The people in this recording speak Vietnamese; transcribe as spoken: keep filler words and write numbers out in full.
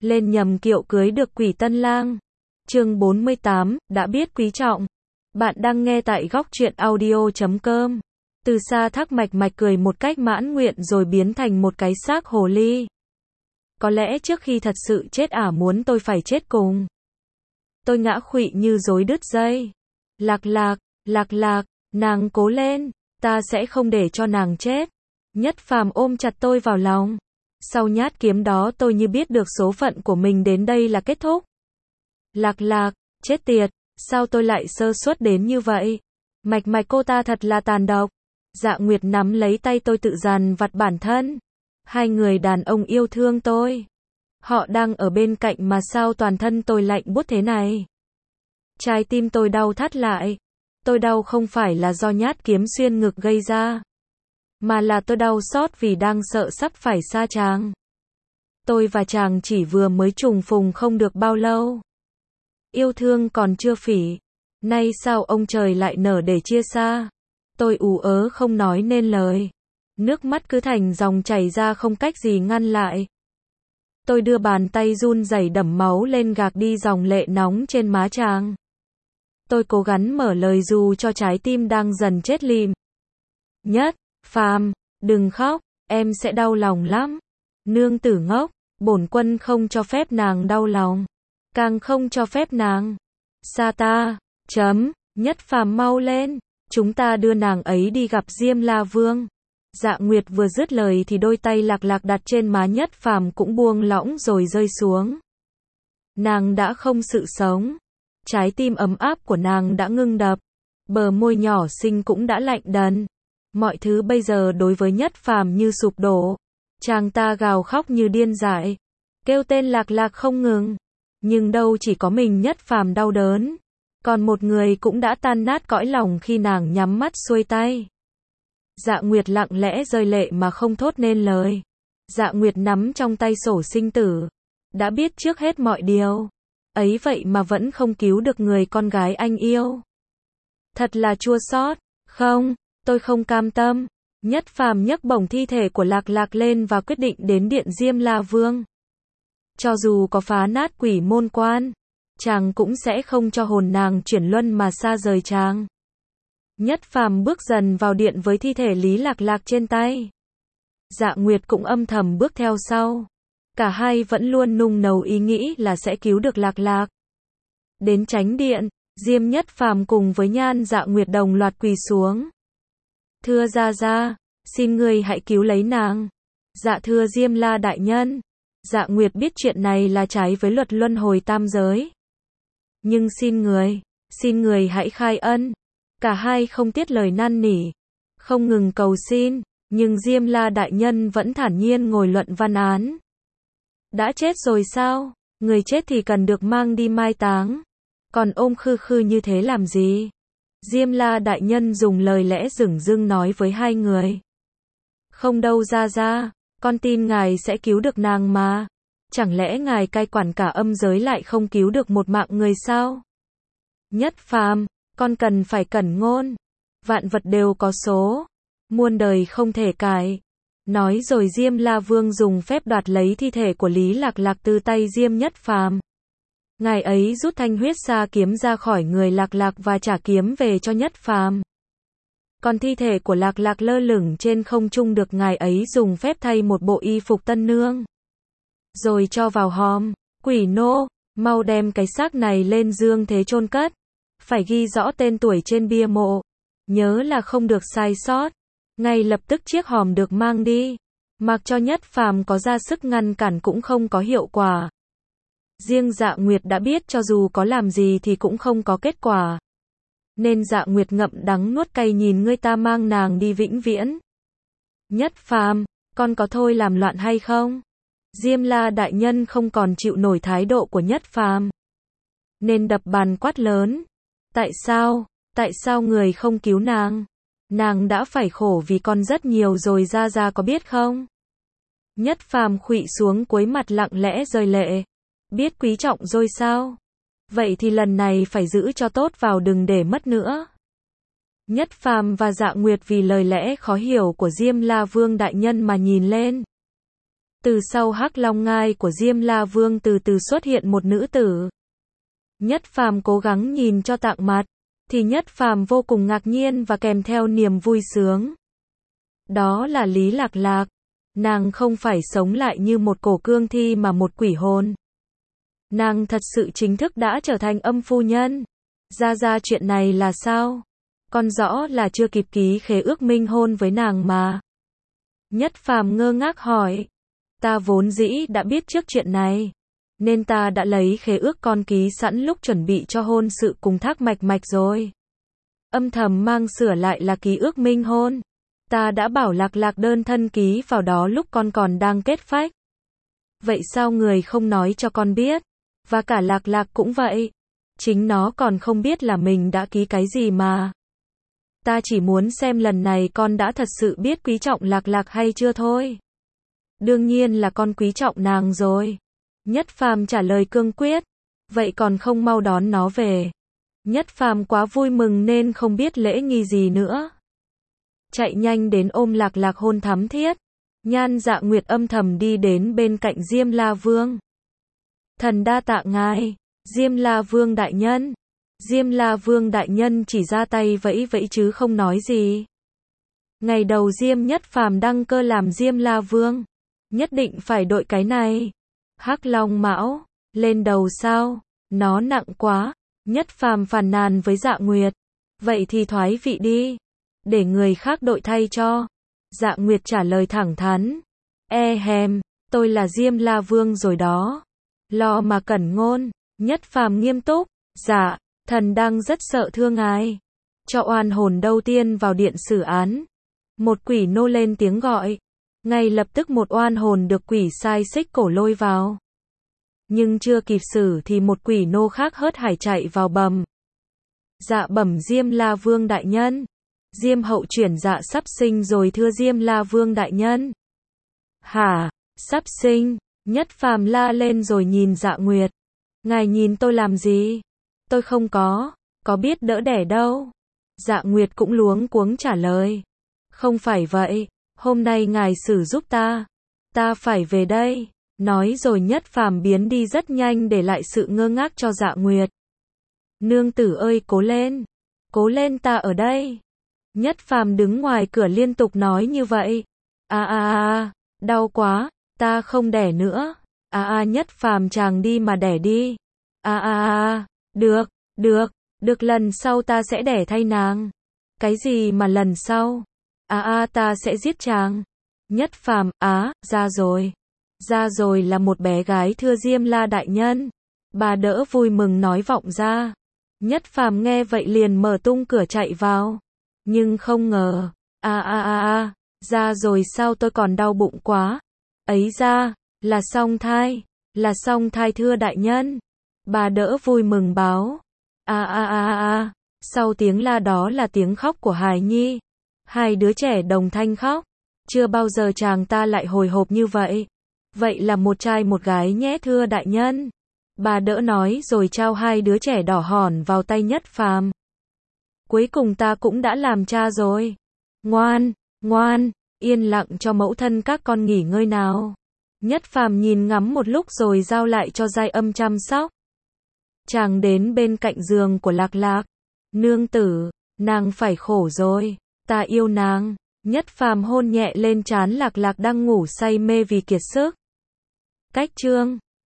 lên nhầm kiệu cưới được quỷ tân lang. Chương bốn mươi tám, đã biết quý trọng. Bạn đang nghe tại góc truyện audio chấm com. Từ xa Thác Mạch Mạch cười một cách mãn nguyện rồi biến thành một cái xác hồ ly. Có lẽ trước khi thật sự chết ả muốn tôi phải chết cùng. Tôi ngã khuỵu như rối đứt dây. Lạc lạc, lạc lạc, nàng cố lên, ta sẽ không để cho nàng chết. Nhất Phàm ôm chặt tôi vào lòng. Sau nhát kiếm đó tôi như biết được số phận của mình đến đây là kết thúc. Lạc lạc, chết tiệt, sao tôi lại sơ suất đến như vậy? Mạch Mạch cô ta thật là tàn độc. Dạ Nguyệt nắm lấy tay tôi tự dằn vặt bản thân. Hai người đàn ông yêu thương tôi. Họ đang ở bên cạnh mà sao toàn thân tôi lạnh buốt thế này? Trái tim tôi đau thắt lại. Tôi đau không phải là do nhát kiếm xuyên ngực gây ra, mà là tôi đau xót vì đang sợ sắp phải xa chàng. Tôi và chàng chỉ vừa mới trùng phùng không được bao lâu. Yêu thương còn chưa phỉ. Nay sao ông trời lại nở để chia xa? Tôi ù ớ không nói nên lời. Nước mắt cứ thành dòng chảy ra không cách gì ngăn lại. Tôi đưa bàn tay run rẩy đẫm máu lên gạt đi dòng lệ nóng trên má chàng. Tôi cố gắng mở lời dù cho trái tim đang dần chết lìm. Nhất Phàm, đừng khóc, em sẽ đau lòng lắm. Nương tử ngốc, bổn quân không cho phép nàng đau lòng, càng không cho phép nàng xa ta. Chấm. Nhất Phàm mau lên, chúng ta đưa nàng ấy đi gặp Diêm La Vương. Dạ Nguyệt vừa dứt lời thì đôi tay lạc lạc đặt trên má Nhất Phàm cũng buông lỏng rồi rơi xuống. Nàng đã không sự sống. Trái tim ấm áp của nàng đã ngưng đập. Bờ môi nhỏ xinh cũng đã lạnh dần. Mọi thứ bây giờ đối với Nhất Phàm như sụp đổ. Chàng ta gào khóc như điên dại, kêu tên lạc lạc không ngừng. Nhưng đâu chỉ có mình Nhất Phàm đau đớn. Còn một người cũng đã tan nát cõi lòng khi nàng nhắm mắt xuôi tay. Dạ Nguyệt lặng lẽ rơi lệ mà không thốt nên lời. Dạ Nguyệt nắm trong tay sổ sinh tử. Đã biết trước hết mọi điều. Ấy vậy mà vẫn không cứu được người con gái anh yêu. Thật là chua xót. Không, tôi không cam tâm. Nhất Phàm nhấc bổng thi thể của lạc lạc lên và quyết định đến điện Diêm La Vương. Cho dù có phá nát quỷ môn quan, chàng cũng sẽ không cho hồn nàng chuyển luân mà xa rời chàng. Nhất Phàm bước dần vào điện với thi thể Lý Lạc Lạc trên tay. Dạ Nguyệt cũng âm thầm bước theo sau. Cả hai vẫn luôn nung nấu ý nghĩ là sẽ cứu được Lạc Lạc. Đến chánh điện, Diêm Nhất Phàm cùng với Nhan Dạ Nguyệt đồng loạt quỳ xuống. Thưa gia gia, xin người hãy cứu lấy nàng. Dạ thưa Diêm La đại nhân. Dạ Nguyệt biết chuyện này là trái với luật luân hồi tam giới. Nhưng xin người, xin người hãy khai ân. Cả hai không tiếc lời năn nỉ, không ngừng cầu xin, nhưng Diêm La đại nhân vẫn thản nhiên ngồi luận văn án. Đã chết rồi sao? Người chết thì cần được mang đi mai táng. Còn ôm khư khư như thế làm gì? Diêm La đại nhân dùng lời lẽ dửng dưng nói với hai người. Không đâu gia gia, con tin ngài sẽ cứu được nàng mà. Chẳng lẽ ngài cai quản cả âm giới lại không cứu được một mạng người sao? Nhất Phàm, con cần phải cẩn ngôn. Vạn vật đều có số. Muôn đời không thể cải. Nói rồi Diêm La Vương dùng phép đoạt lấy thi thể của Lý Lạc Lạc từ tay Diêm Nhất Phàm. Ngài ấy rút thanh huyết sa kiếm ra khỏi người Lạc Lạc và trả kiếm về cho Nhất Phàm. Còn thi thể của Lạc Lạc lơ lửng trên không trung được ngài ấy dùng phép thay một bộ y phục tân nương. Rồi cho vào hòm. Quỷ nô, mau đem cái xác này lên dương thế chôn cất. Phải ghi rõ tên tuổi trên bia mộ. Nhớ là không được sai sót. Ngay lập tức chiếc hòm được mang đi. Mặc cho Nhất Phàm có ra sức ngăn cản cũng không có hiệu quả. Riêng Dạ Nguyệt đã biết cho dù có làm gì thì cũng không có kết quả. Nên Dạ Nguyệt ngậm đắng nuốt cay nhìn người ta mang nàng đi vĩnh viễn. Nhất Phàm, con có thôi làm loạn hay không? Diêm La đại nhân không còn chịu nổi thái độ của Nhất Phàm, nên đập bàn quát lớn. Tại sao? Tại sao người không cứu nàng? Nàng đã phải khổ vì con rất nhiều rồi gia gia có biết không? Nhất Phàm khuỵu xuống cúi mặt lặng lẽ rơi lệ. Biết quý trọng rồi sao? Vậy thì lần này phải giữ cho tốt vào đừng để mất nữa. Nhất Phàm và Dạ Nguyệt vì lời lẽ khó hiểu của Diêm La Vương đại nhân mà nhìn lên. Từ sau hắc long ngai của Diêm La Vương từ từ xuất hiện một nữ tử. Nhất Phàm cố gắng nhìn cho tạng mặt, thì Nhất Phàm vô cùng ngạc nhiên và kèm theo niềm vui sướng. Đó là Lý Lạc Lạc. Nàng không phải sống lại như một cổ cương thi mà một quỷ hồn. Nàng thật sự chính thức đã trở thành âm phu nhân. Ra ra chuyện này là sao? Con rõ là chưa kịp ký khế ước minh hôn với nàng mà. Nhất Phàm ngơ ngác hỏi. Ta vốn dĩ đã biết trước chuyện này, nên ta đã lấy khế ước con ký sẵn lúc chuẩn bị cho hôn sự cùng Thác Mạch Mạch rồi. Âm thầm mang sửa lại là ký ước minh hôn. Ta đã bảo Lạc Lạc đơn thân ký vào đó lúc con còn đang kết phách. Vậy sao người không nói cho con biết? Và cả Lạc Lạc cũng vậy. Chính nó còn không biết là mình đã ký cái gì mà. Ta chỉ muốn xem lần này con đã thật sự biết quý trọng Lạc Lạc hay chưa thôi. Đương nhiên là con quý trọng nàng rồi. Nhất Phàm trả lời cương quyết. Vậy còn không mau đón nó về. Nhất Phàm quá vui mừng nên không biết lễ nghi gì nữa. Chạy nhanh đến ôm Lạc Lạc hôn thắm thiết. Nhan Dạ Nguyệt âm thầm đi đến bên cạnh Diêm La Vương. Thần đa tạ ngài, Diêm La Vương đại nhân. Diêm La Vương đại nhân chỉ ra tay vẫy vẫy chứ không nói gì. Ngày đầu Diêm Nhất Phàm đăng cơ làm Diêm La Vương, nhất định phải đội cái này. Hắc Long Mão, lên đầu sao? Nó nặng quá. Nhất Phàm phàn nàn với Dạ Nguyệt. Vậy thì thoái vị đi, để người khác đội thay cho. Dạ Nguyệt trả lời thẳng thắn. E hèm, tôi là Diêm La Vương rồi đó. Lo mà cẩn ngôn. Nhất Phàm nghiêm túc. Dạ, thần đang rất sợ thương ngài. Cho oan hồn đầu tiên vào điện xử án. Một quỷ nô lên tiếng gọi. Ngay lập tức một oan hồn được quỷ sai xích cổ lôi vào. Nhưng chưa kịp xử thì một quỷ nô khác hớt hải chạy vào bầm. Dạ bẩm Diêm La Vương đại nhân. Diêm hậu chuyển dạ sắp sinh rồi thưa Diêm La Vương đại nhân. Hả, sắp sinh? Nhất Phàm la lên rồi nhìn Dạ Nguyệt. Ngài nhìn tôi làm gì? Tôi không có, có biết đỡ đẻ đâu. Dạ Nguyệt cũng luống cuống trả lời. Không phải vậy, hôm nay ngài xử giúp ta. Ta phải về đây. Nói rồi Nhất Phàm biến đi rất nhanh để lại sự ngơ ngác cho Dạ Nguyệt. Nương tử ơi cố lên. Cố lên ta ở đây. Nhất Phàm đứng ngoài cửa liên tục nói như vậy. À à à, đau quá, ta không đẻ nữa. À à Nhất Phàm chàng đi mà đẻ đi. À à à, được, được, được lần sau ta sẽ đẻ thay nàng. Cái gì mà lần sau? À à ta sẽ giết chàng. Nhất Phàm, á, ra rồi. Ra rồi là một bé gái thưa Diêm La đại nhân. Bà đỡ vui mừng nói vọng ra. Nhất Phàm nghe vậy liền mở tung cửa chạy vào. Nhưng không ngờ, a a a a, ra rồi sao tôi còn đau bụng quá. Ấy ra, là song thai, là song thai thưa đại nhân. Bà đỡ vui mừng báo. A a a a, sau tiếng la đó là tiếng khóc của hài nhi. Hai đứa trẻ đồng thanh khóc. Chưa bao giờ chàng ta lại hồi hộp như vậy. Vậy là một trai một gái nhé thưa đại nhân. Bà đỡ nói rồi trao hai đứa trẻ đỏ hòn vào tay Nhất Phàm. Cuối cùng ta cũng đã làm cha rồi. Ngoan, ngoan, yên lặng cho mẫu thân các con nghỉ ngơi nào. Nhất Phàm nhìn ngắm một lúc rồi giao lại cho Giai Âm chăm sóc. Chàng đến bên cạnh giường của Lạc Lạc. Nương tử, nàng phải khổ rồi. Ta yêu nàng. Nhất Phàm hôn nhẹ lên trán Lạc Lạc đang ngủ say mê vì kiệt sức. Cách chương